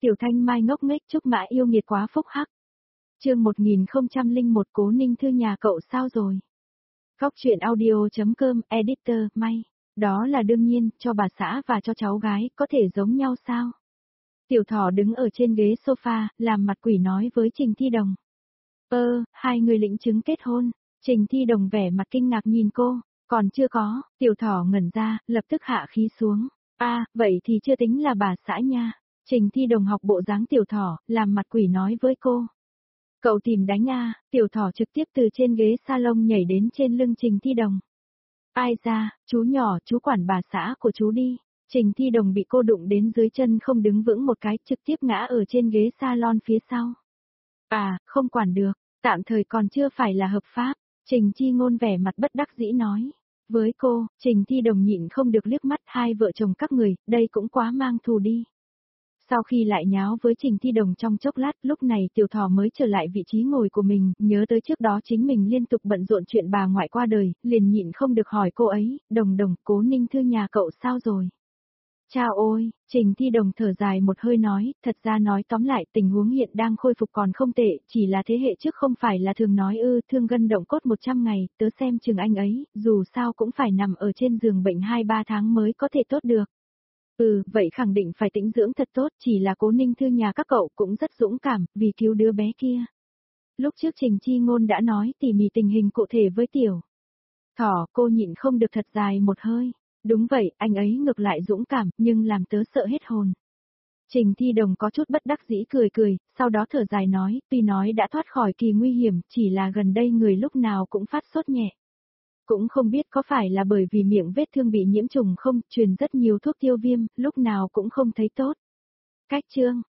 Tiểu Thanh Mai ngốc nghếch chúc Mã yêu nghiệt quá phúc hắc. Chương 1001 Cố Ninh Thư nhà cậu sao rồi? Góc truyện audio.com Editor May. Đó là đương nhiên, cho bà xã và cho cháu gái có thể giống nhau sao? Tiểu Thỏ đứng ở trên ghế sofa, làm mặt quỷ nói với Trình Thi Đồng. Hai người lĩnh chứng kết hôn. Trình Thi Đồng vẻ mặt kinh ngạc nhìn cô, còn chưa có, Tiểu Thỏ ngẩn ra, lập tức hạ khí xuống. Vậy thì chưa tính là bà xã nha. Trình Thi Đồng học bộ dáng Tiểu Thỏ, làm mặt quỷ nói với cô. Cậu tìm đánh Tiểu Thỏ trực tiếp từ trên ghế salon nhảy đến trên lưng Trình Thi Đồng. Ai ra, chú nhỏ, chú quản bà xã của chú đi. Trình Thi Đồng bị cô đụng đến dưới chân không đứng vững một cái, trực tiếp ngã ở trên ghế salon phía sau. Không quản được, tạm thời còn chưa phải là hợp pháp. Trình Chi Ngôn vẻ mặt bất đắc dĩ nói. Với cô, Trình Thi Đồng nhịn không được liếc mắt hai vợ chồng các người, đây cũng quá mang thù đi. Sau khi lại nháo với Trình Thi Đồng trong chốc lát, lúc này Tiểu Thỏ mới trở lại vị trí ngồi của mình, nhớ tới trước đó chính mình liên tục bận rộn chuyện bà ngoại qua đời, liền nhịn không được hỏi cô ấy, Đồng Đồng, Cố Ninh Thư nhà cậu sao rồi? Chao ôi, Trình Thi Đồng thở dài một hơi nói, thật ra nói tóm lại tình huống hiện đang khôi phục còn không tệ, chỉ là thế hệ trước không phải là thường nói thương gân động cốt 100 ngày, tớ xem chừng anh ấy, dù sao cũng phải nằm ở trên giường bệnh 2-3 tháng mới có thể tốt được. Vậy khẳng định phải tĩnh dưỡng thật tốt, chỉ là Cố Ninh Thư nhà các cậu cũng rất dũng cảm, vì cứu đứa bé kia. Lúc trước Trình Chi Ngôn đã nói tỉ mỉ tình hình cụ thể với Tiểu Thỏ, cô nhịn không được thật dài một hơi. Đúng vậy, anh ấy ngược lại dũng cảm, nhưng làm tớ sợ hết hồn. Trình Thi Đồng có chút bất đắc dĩ cười, sau đó thở dài nói, tuy nói đã thoát khỏi kỳ nguy hiểm, chỉ là gần đây người lúc nào cũng phát sốt nhẹ. Cũng không biết có phải là bởi vì miệng vết thương bị nhiễm trùng không, truyền rất nhiều thuốc tiêu viêm, lúc nào cũng không thấy tốt. Cách chương,